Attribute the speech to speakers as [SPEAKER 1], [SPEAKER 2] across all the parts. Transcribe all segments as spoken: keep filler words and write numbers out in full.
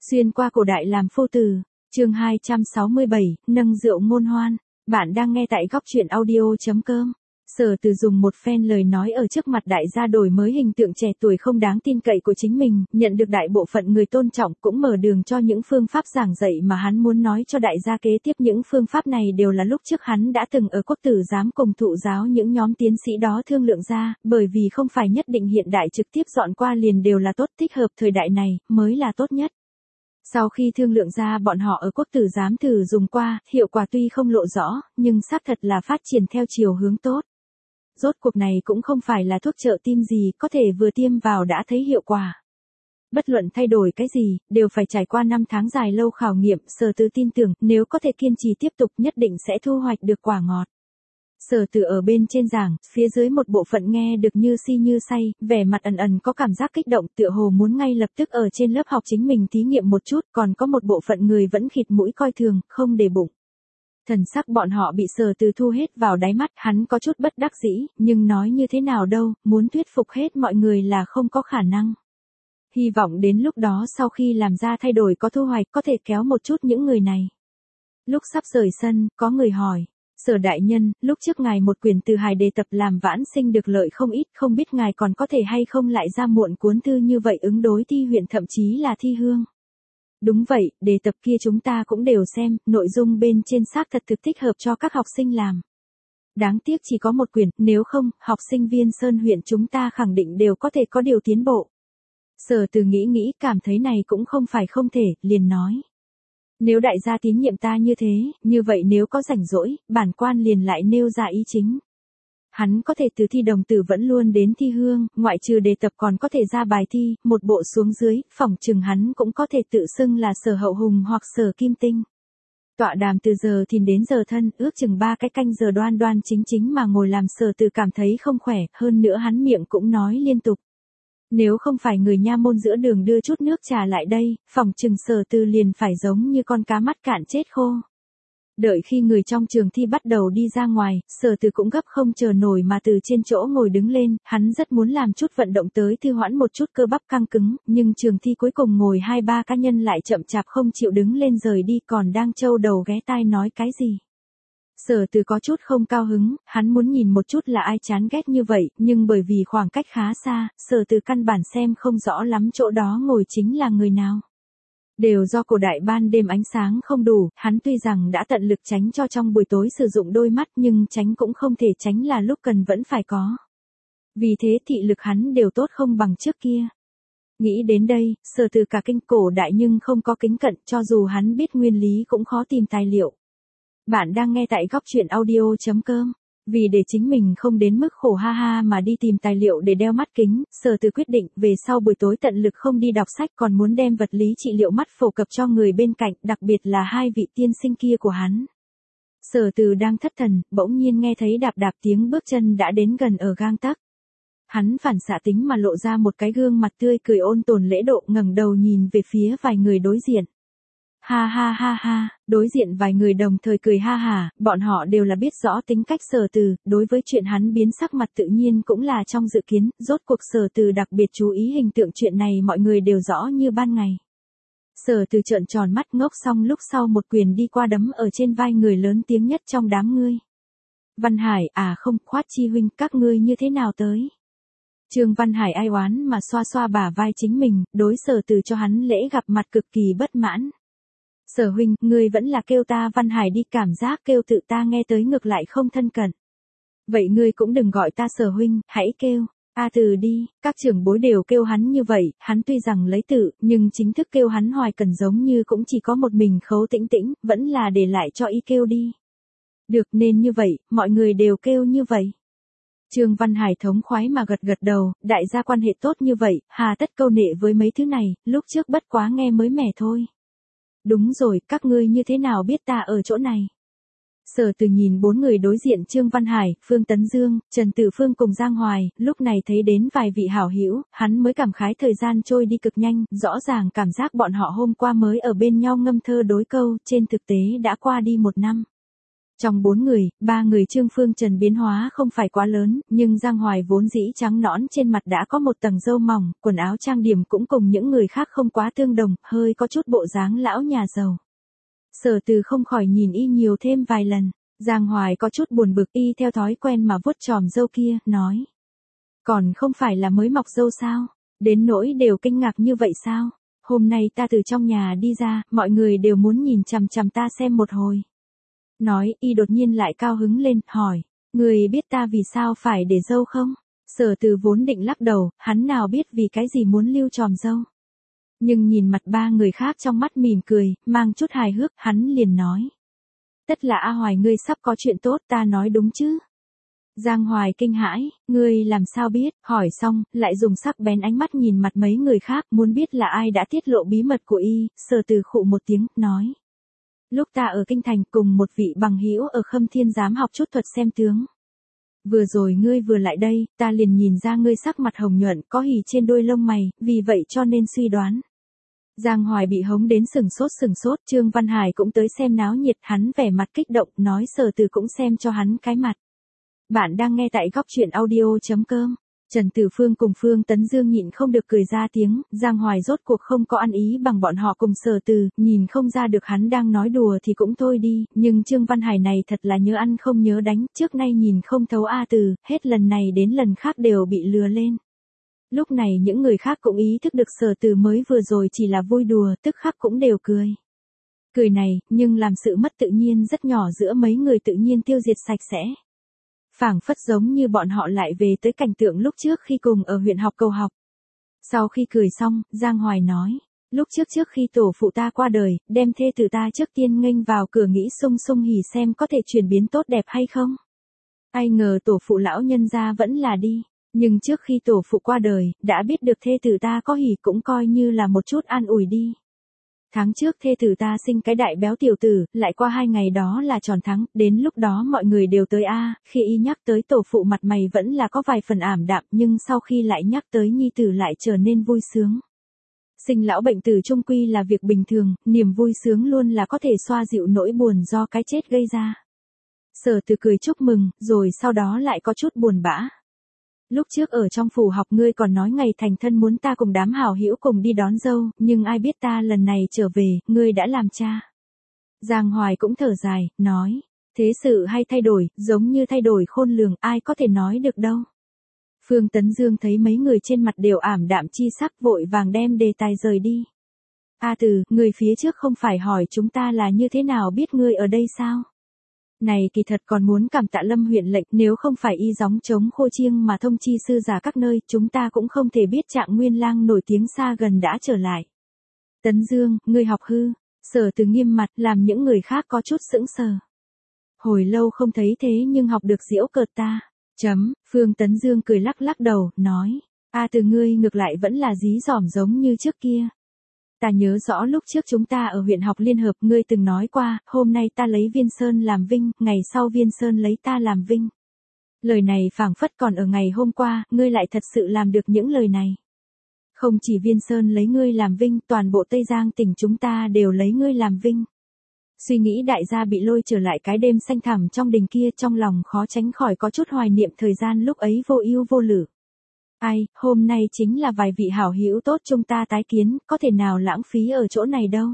[SPEAKER 1] Xuyên qua cổ đại làm phu tử, chương hai trăm sáu mươi bảy, nâng rượu ngôn hoan. Bạn đang nghe tại góc truyện audio.com. Sở Từ dùng một phen lời nói ở trước mặt đại gia đổi mới hình tượng trẻ tuổi không đáng tin cậy của chính mình, nhận được đại bộ phận người tôn trọng, cũng mở đường cho những phương pháp giảng dạy mà hắn muốn nói cho đại gia kế tiếp. Những phương pháp này đều là lúc trước hắn đã từng ở Quốc Tử Giám cùng thụ giáo những nhóm tiến sĩ đó thương lượng ra, bởi vì không phải nhất định hiện đại trực tiếp dọn qua liền đều là tốt, thích hợp thời đại này mới là tốt nhất. Sau khi thương lượng ra, bọn họ ở Quốc Tử Giám thử dùng qua, hiệu quả tuy không lộ rõ, nhưng xác thật là phát triển theo chiều hướng tốt. Rốt cuộc này cũng không phải là thuốc trợ tim gì, có thể vừa tiêm vào đã thấy hiệu quả. Bất luận thay đổi cái gì, đều phải trải qua năm tháng dài lâu khảo nghiệm. Sở Từ tin tưởng, nếu có thể kiên trì tiếp tục nhất định sẽ thu hoạch được quả ngọt. Sở Từ ở bên trên giảng, phía dưới một bộ phận nghe được như si như say, vẻ mặt ẩn ẩn có cảm giác kích động, tựa hồ muốn ngay lập tức ở trên lớp học chính mình thí nghiệm một chút, còn có một bộ phận người vẫn khịt mũi coi thường, không để bụng. Thần sắc bọn họ bị Sở Từ thu hết vào đáy mắt, hắn có chút bất đắc dĩ, nhưng nói như thế nào đâu, muốn thuyết phục hết mọi người là không có khả năng. Hy vọng đến lúc đó sau khi làm ra thay đổi có thu hoạch có thể kéo một chút những người này. Lúc sắp rời sân, có người hỏi, Sở đại nhân, lúc trước ngài một quyển từ hài đề tập làm vãn sinh được lợi không ít, không biết ngài còn có thể hay không lại ra muộn cuốn thư như vậy ứng đối thi huyện thậm chí là thi hương. Đúng vậy, đề tập kia chúng ta cũng đều xem, nội dung bên trên xác thật thực thích hợp cho các học sinh làm. Đáng tiếc chỉ có một quyển, nếu không, học sinh viên Sơn huyện chúng ta khẳng định đều có thể có điều tiến bộ. Sở Từ nghĩ nghĩ cảm thấy này cũng không phải không thể, liền nói. Nếu đại gia tín nhiệm ta như thế, như vậy nếu có rảnh rỗi, bản quan liền lại nêu ra ý chính. Hắn có thể từ thi đồng tử vẫn luôn đến thi hương, ngoại trừ đề tập còn có thể ra bài thi, một bộ xuống dưới, phỏng chừng hắn cũng có thể tự xưng là Sở Hậu Hùng hoặc Sở Kim Tinh. Tọa đàm từ giờ thìn đến giờ thân, ước chừng ba cái canh giờ đoan đoan chính chính mà ngồi làm. Sở Từ cảm thấy không khỏe, hơn nữa hắn miệng cũng nói liên tục. Nếu không phải người nha môn giữa đường đưa chút nước trà lại đây, phỏng chừng Sở Từ liền phải giống như con cá mắt cạn chết khô. Đợi khi người trong trường thi bắt đầu đi ra ngoài, Sở Từ cũng gấp không chờ nổi mà từ trên chỗ ngồi đứng lên, hắn rất muốn làm chút vận động tới thư hoãn một chút cơ bắp căng cứng, nhưng trường thi cuối cùng ngồi hai ba cá nhân lại chậm chạp không chịu đứng lên rời đi, còn đang trâu đầu ghé tai nói cái gì. Sở Từ có chút không cao hứng, hắn muốn nhìn một chút là ai chán ghét như vậy, nhưng bởi vì khoảng cách khá xa, Sở Từ căn bản xem không rõ lắm chỗ đó ngồi chính là người nào. Đều do cổ đại ban đêm ánh sáng không đủ, hắn tuy rằng đã tận lực tránh cho trong buổi tối sử dụng đôi mắt nhưng tránh cũng không thể tránh là lúc cần vẫn phải có. Vì thế thị lực hắn đều tốt không bằng trước kia. Nghĩ đến đây, Sở Từ cả kinh, cổ đại nhưng không có kính cận, cho dù hắn biết nguyên lý cũng khó tìm tài liệu. Bạn đang nghe tại góc truyện audio.com. Vì để chính mình không đến mức khổ ha ha mà đi tìm tài liệu để đeo mắt kính, Sở Từ quyết định về sau buổi tối tận lực không đi đọc sách, còn muốn đem vật lý trị liệu mắt phổ cập cho người bên cạnh, đặc biệt là hai vị tiên sinh kia của hắn. Sở Từ đang thất thần, bỗng nhiên nghe thấy đạp đạp tiếng bước chân đã đến gần ở gang tấc. Hắn phản xạ tính mà lộ ra một cái gương mặt tươi cười ôn tồn lễ độ, ngẩng đầu nhìn về phía vài người đối diện. Ha ha ha ha, đối diện vài người đồng thời cười ha hả, bọn họ đều là biết rõ tính cách Sở Từ, đối với chuyện hắn biến sắc mặt tự nhiên cũng là trong dự kiến, rốt cuộc Sở Từ đặc biệt chú ý hình tượng chuyện này mọi người đều rõ như ban ngày. Sở Từ trợn tròn mắt ngốc xong lúc sau một quyền đi qua đấm ở trên vai người lớn tiếng nhất trong đám ngươi. Văn Hải, à không, Khoát Chi huynh, các ngươi như thế nào tới? Trương Văn Hải ai oán mà xoa xoa bả vai chính mình, đối Sở Từ cho hắn lễ gặp mặt cực kỳ bất mãn. Sở huynh, ngươi vẫn là kêu ta Văn Hải đi, cảm giác kêu tự ta nghe tới ngược lại không thân cận. Vậy ngươi cũng đừng gọi ta Sở huynh, hãy kêu A Từ đi, các trưởng bối đều kêu hắn như vậy, hắn tuy rằng lấy tự, nhưng chính thức kêu hắn Hoài Cần giống như cũng chỉ có một mình Khấu Tĩnh Tĩnh, vẫn là để lại cho y kêu đi. Được, nên như vậy, mọi người đều kêu như vậy. Trương Văn Hải thống khoái mà gật gật đầu, đại gia quan hệ tốt như vậy, hà tất câu nệ với mấy thứ này, lúc trước bất quá nghe mới mẻ thôi. Đúng rồi, các ngươi như thế nào biết ta ở chỗ này? Sở Từ nhìn bốn người đối diện Trương Văn Hải, Phương Tấn Dương, Trần Tử Phương cùng Giang Hoài, lúc này thấy đến vài vị hảo hữu, hắn mới cảm khái thời gian trôi đi cực nhanh, rõ ràng cảm giác bọn họ hôm qua mới ở bên nhau ngâm thơ đối câu, trên thực tế đã qua đi một năm. Trong bốn người, ba người Trương Phương Trần biến hóa không phải quá lớn, nhưng Giang Hoài vốn dĩ trắng nõn trên mặt đã có một tầng râu mỏng, quần áo trang điểm cũng cùng những người khác không quá tương đồng, hơi có chút bộ dáng lão nhà giàu. Sở Từ không khỏi nhìn y nhiều thêm vài lần, Giang Hoài có chút buồn bực, y theo thói quen mà vuốt chòm râu kia, nói. Còn không phải là mới mọc râu sao? Đến nỗi đều kinh ngạc như vậy sao? Hôm nay ta từ trong nhà đi ra, mọi người đều muốn nhìn chằm chằm ta xem một hồi. Nói, y đột nhiên lại cao hứng lên, hỏi, người biết ta vì sao phải để râu không? Sở Từ vốn định lắc đầu, hắn nào biết vì cái gì muốn lưu chòm râu. Nhưng nhìn mặt ba người khác trong mắt mỉm cười, mang chút hài hước, hắn liền nói. Tất là A Hoài ngươi sắp có chuyện tốt, ta nói đúng chứ? Giang Hoài kinh hãi, ngươi làm sao biết, hỏi xong, lại dùng sắc bén ánh mắt nhìn mặt mấy người khác, muốn biết là ai đã tiết lộ bí mật của y. Sở Từ khụ một tiếng, nói. Lúc ta ở Kinh Thành cùng một vị bằng hữu ở Khâm Thiên Giám học chút thuật xem tướng. Vừa rồi ngươi vừa lại đây, ta liền nhìn ra ngươi sắc mặt hồng nhuận, có hỉ trên đôi lông mày, vì vậy cho nên suy đoán. Giang Hoài bị hống đến sừng sốt sừng sốt, Trương Văn Hải cũng tới xem náo nhiệt, hắn vẻ mặt kích động, nói Sở Từ cũng xem cho hắn cái mặt. Bạn đang nghe tại góc truyện audio chấm com. Trần Tử Phương cùng Phương Tấn Dương nhịn không được cười ra tiếng, Giang Hoài rốt cuộc không có ăn ý bằng bọn họ cùng Sở Từ, nhìn không ra được hắn đang nói đùa thì cũng thôi đi, nhưng Trương Văn Hải này thật là nhớ ăn không nhớ đánh, trước nay nhìn không thấu A Từ, hết lần này đến lần khác đều bị lừa lên. Lúc này những người khác cũng ý thức được Sở Từ mới vừa rồi chỉ là vui đùa, tức khắc cũng đều cười. Cười này, nhưng làm sự mất tự nhiên rất nhỏ giữa mấy người tự nhiên tiêu diệt sạch sẽ. Phảng phất giống như bọn họ lại về tới cảnh tượng lúc trước khi cùng ở huyện học cầu học. Sau khi cười xong, Giang Hoài nói, lúc trước trước khi tổ phụ ta qua đời, đem thê tử ta trước tiên nghênh vào cửa nghĩ sung sung hỉ xem có thể chuyển biến tốt đẹp hay không. Ai ngờ tổ phụ lão nhân gia vẫn là đi, nhưng trước khi tổ phụ qua đời, đã biết được thê tử ta có hỉ cũng coi như là một chút an ủi đi. Tháng trước thê tử ta sinh cái đại béo tiểu tử, lại qua hai ngày đó là tròn tháng, đến lúc đó mọi người đều tới a, khi y nhắc tới tổ phụ mặt mày vẫn là có vài phần ảm đạm, nhưng sau khi lại nhắc tới nhi tử lại trở nên vui sướng. Sinh lão bệnh tử chung quy là việc bình thường, niềm vui sướng luôn là có thể xoa dịu nỗi buồn do cái chết gây ra. Sở Từ cười chúc mừng, rồi sau đó lại có chút buồn bã. Lúc trước ở trong phủ học ngươi còn nói ngày thành thân muốn ta cùng đám hảo hữu cùng đi đón dâu, nhưng ai biết ta lần này trở về, ngươi đã làm cha. Giang Hoài cũng thở dài, nói, thế sự hay thay đổi, giống như thay đổi khôn lường, ai có thể nói được đâu. Phương Tấn Dương thấy mấy người trên mặt đều ảm đạm chi sắc, vội vàng đem đề tài rời đi. A Từ, người phía trước không phải hỏi chúng ta là như thế nào biết ngươi ở đây sao? Này kỳ thật còn muốn cảm tạ Lâm huyện lệnh, nếu không phải y gióng chống khô chiêng mà thông chi sư giả các nơi, chúng ta cũng không thể biết Trạng Nguyên Lang nổi tiếng xa gần đã trở lại. Tấn Dương, ngươi học hư. Sở Từ nghiêm mặt, làm những người khác có chút sững sờ. Hồi lâu không thấy thế nhưng học được giễu cợt ta. Chấm, Phương Tấn Dương cười lắc lắc đầu, nói, A Từ ngươi ngược lại vẫn là dí dỏm giống như trước kia. Ta nhớ rõ lúc trước chúng ta ở huyện học liên hợp, ngươi từng nói qua, hôm nay ta lấy Viên Sơn làm vinh, ngày sau Viên Sơn lấy ta làm vinh. Lời này phảng phất còn ở ngày hôm qua, ngươi lại thật sự làm được những lời này. Không chỉ Viên Sơn lấy ngươi làm vinh, toàn bộ Tây Giang tỉnh chúng ta đều lấy ngươi làm vinh. Suy nghĩ đại gia bị lôi trở lại cái đêm xanh thẳm trong đình kia, trong lòng khó tránh khỏi có chút hoài niệm thời gian lúc ấy vô ưu vô lự. Ai, hôm nay chính là vài vị hảo hữu tốt chúng ta tái kiến, có thể nào lãng phí ở chỗ này đâu.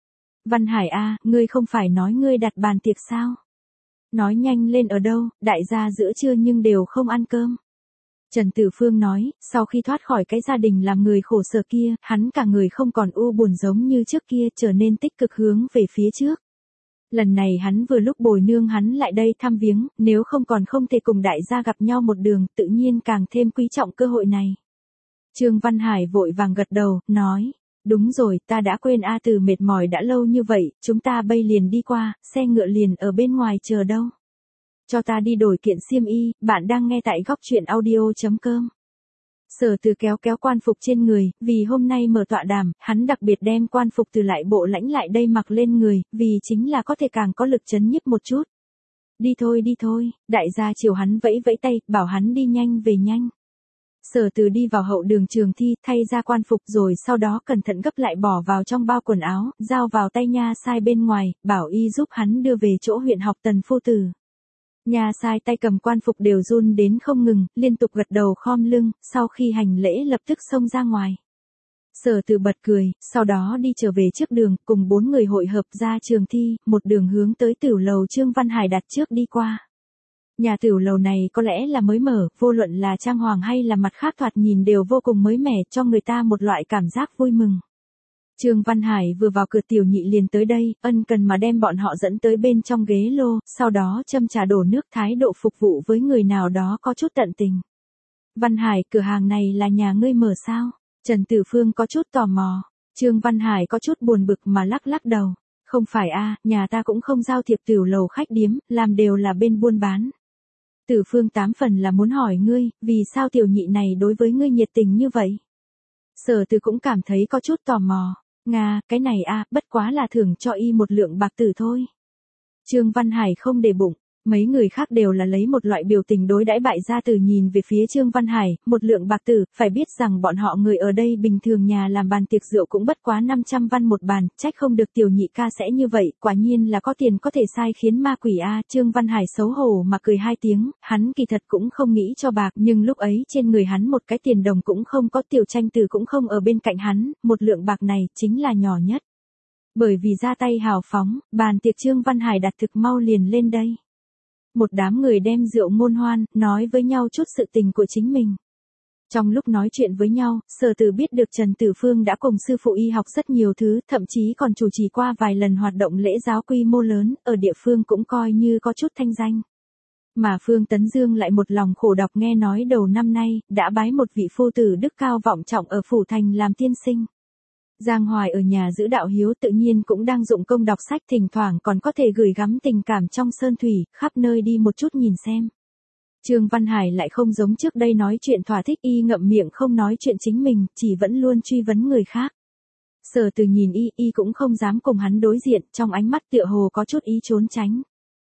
[SPEAKER 1] Văn Hải a, ngươi không phải nói ngươi đặt bàn tiệc sao? Nói nhanh lên ở đâu, đại gia giữa trưa nhưng đều không ăn cơm. Trần Tử Phương nói, sau khi thoát khỏi cái gia đình làm người khổ sở kia, hắn cả người không còn u buồn giống như trước kia, trở nên tích cực hướng về phía trước. Lần này hắn vừa lúc bồi nương hắn lại đây thăm viếng, nếu không còn không thể cùng đại gia gặp nhau một đường, tự nhiên càng thêm quý trọng cơ hội này. Trương Văn Hải vội vàng gật đầu, nói, đúng rồi, ta đã quên A Từ mệt mỏi đã lâu như vậy, chúng ta bây liền đi qua, xe ngựa liền ở bên ngoài chờ đâu. Cho ta đi đổi kiện xiêm y, bạn đang nghe tại góc truyện audio chấm com. Sở Từ kéo kéo quan phục trên người, vì hôm nay mở tọa đàm, hắn đặc biệt đem quan phục từ lại bộ lãnh lại đây mặc lên người, vì chính là có thể càng có lực chấn nhiếp một chút. Đi thôi đi thôi, đại gia chiều hắn vẫy vẫy tay, bảo hắn đi nhanh về nhanh. Sở Từ đi vào hậu đường trường thi, thay ra quan phục rồi sau đó cẩn thận gấp lại bỏ vào trong bao quần áo, giao vào tay nha sai bên ngoài, bảo y giúp hắn đưa về chỗ huyện học Tần phu tử. Nha sai tay cầm quan phục đều run đến không ngừng, liên tục gật đầu khom lưng, sau khi hành lễ lập tức xông ra ngoài. Sở Từ bật cười, sau đó đi trở về trước đường, cùng bốn người hội hợp ra trường thi, một đường hướng tới tiểu lầu Trương Văn Hải đặt trước đi qua. Nhà tiểu lầu này có lẽ là mới mở, vô luận là trang hoàng hay là mặt khác thoạt nhìn đều vô cùng mới mẻ, cho người ta một loại cảm giác vui mừng. Trương Văn Hải vừa vào cửa tiểu nhị liền tới đây, ân cần mà đem bọn họ dẫn tới bên trong ghế lô, sau đó châm trà đổ nước, thái độ phục vụ với người nào đó có chút tận tình. Văn Hải, cửa hàng này là nhà ngươi mở sao? Trần Tử Phương có chút tò mò. Trương Văn Hải có chút buồn bực mà lắc lắc đầu. Không phải a, nhà ta cũng không giao thiệp tiểu lầu khách điếm, làm đều là bên buôn bán. Tử Phương tám phần là muốn hỏi ngươi, vì sao tiểu nhị này đối với ngươi nhiệt tình như vậy? Sở Từ cũng cảm thấy có chút tò mò. Nga, cái này a, bất quá là thưởng cho y một lượng bạc tử thôi. Trương Văn Hải không để bụng. Mấy người khác đều là lấy một loại biểu tình đối đãi bại gia tử nhìn về phía Trương Văn Hải, một lượng bạc tử, phải biết rằng bọn họ người ở đây bình thường nhà làm bàn tiệc rượu cũng bất quá năm trăm văn một bàn, trách không được tiểu nhị ca sẽ như vậy, quả nhiên là có tiền có thể sai khiến ma quỷ a. Trương Văn Hải xấu hổ mà cười hai tiếng, hắn kỳ thật cũng không nghĩ cho bạc, nhưng lúc ấy trên người hắn một cái tiền đồng cũng không có, Tiểu Tranh Tử cũng không ở bên cạnh hắn, một lượng bạc này chính là nhỏ nhất. Bởi vì ra tay hào phóng, bàn tiệc Trương Văn Hải đặt thực mau liền lên đây. Một đám người đem rượu ngôn hoan, nói với nhau chút sự tình của chính mình. Trong lúc nói chuyện với nhau, Sở Từ biết được Trần Tử Phương đã cùng sư phụ y học rất nhiều thứ, thậm chí còn chủ trì qua vài lần hoạt động lễ giáo quy mô lớn, ở địa phương cũng coi như có chút thanh danh. Mà Phương Tấn Dương lại một lòng khổ đọc nghe nói đầu năm nay, đã bái một vị phu tử đức cao vọng trọng ở Phủ Thành làm tiên sinh. Giang Hoài ở nhà giữ đạo hiếu tự nhiên cũng đang dụng công đọc sách, thỉnh thoảng còn có thể gửi gắm tình cảm trong sơn thủy, khắp nơi đi một chút nhìn xem. Trương Văn Hải lại không giống trước đây nói chuyện thỏa thích, y ngậm miệng không nói chuyện chính mình, chỉ vẫn luôn truy vấn người khác. Sở Từ nhìn y, y cũng không dám cùng hắn đối diện, trong ánh mắt tựa hồ có chút ý trốn tránh.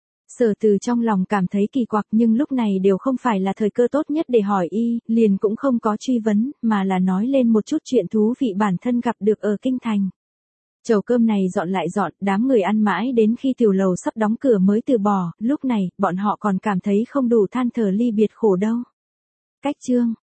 [SPEAKER 1] Sở Từ trong lòng cảm thấy kỳ quặc, nhưng lúc này đều không phải là thời cơ tốt nhất để hỏi y, liền cũng không có truy vấn, mà là nói lên một chút chuyện thú vị bản thân gặp được ở kinh thành. Chầu cơm này dọn lại dọn, đám người ăn mãi đến khi tiểu lầu sắp đóng cửa mới từ bỏ, lúc này, bọn họ còn cảm thấy không đủ than thở ly biệt khổ đâu. Cách Trương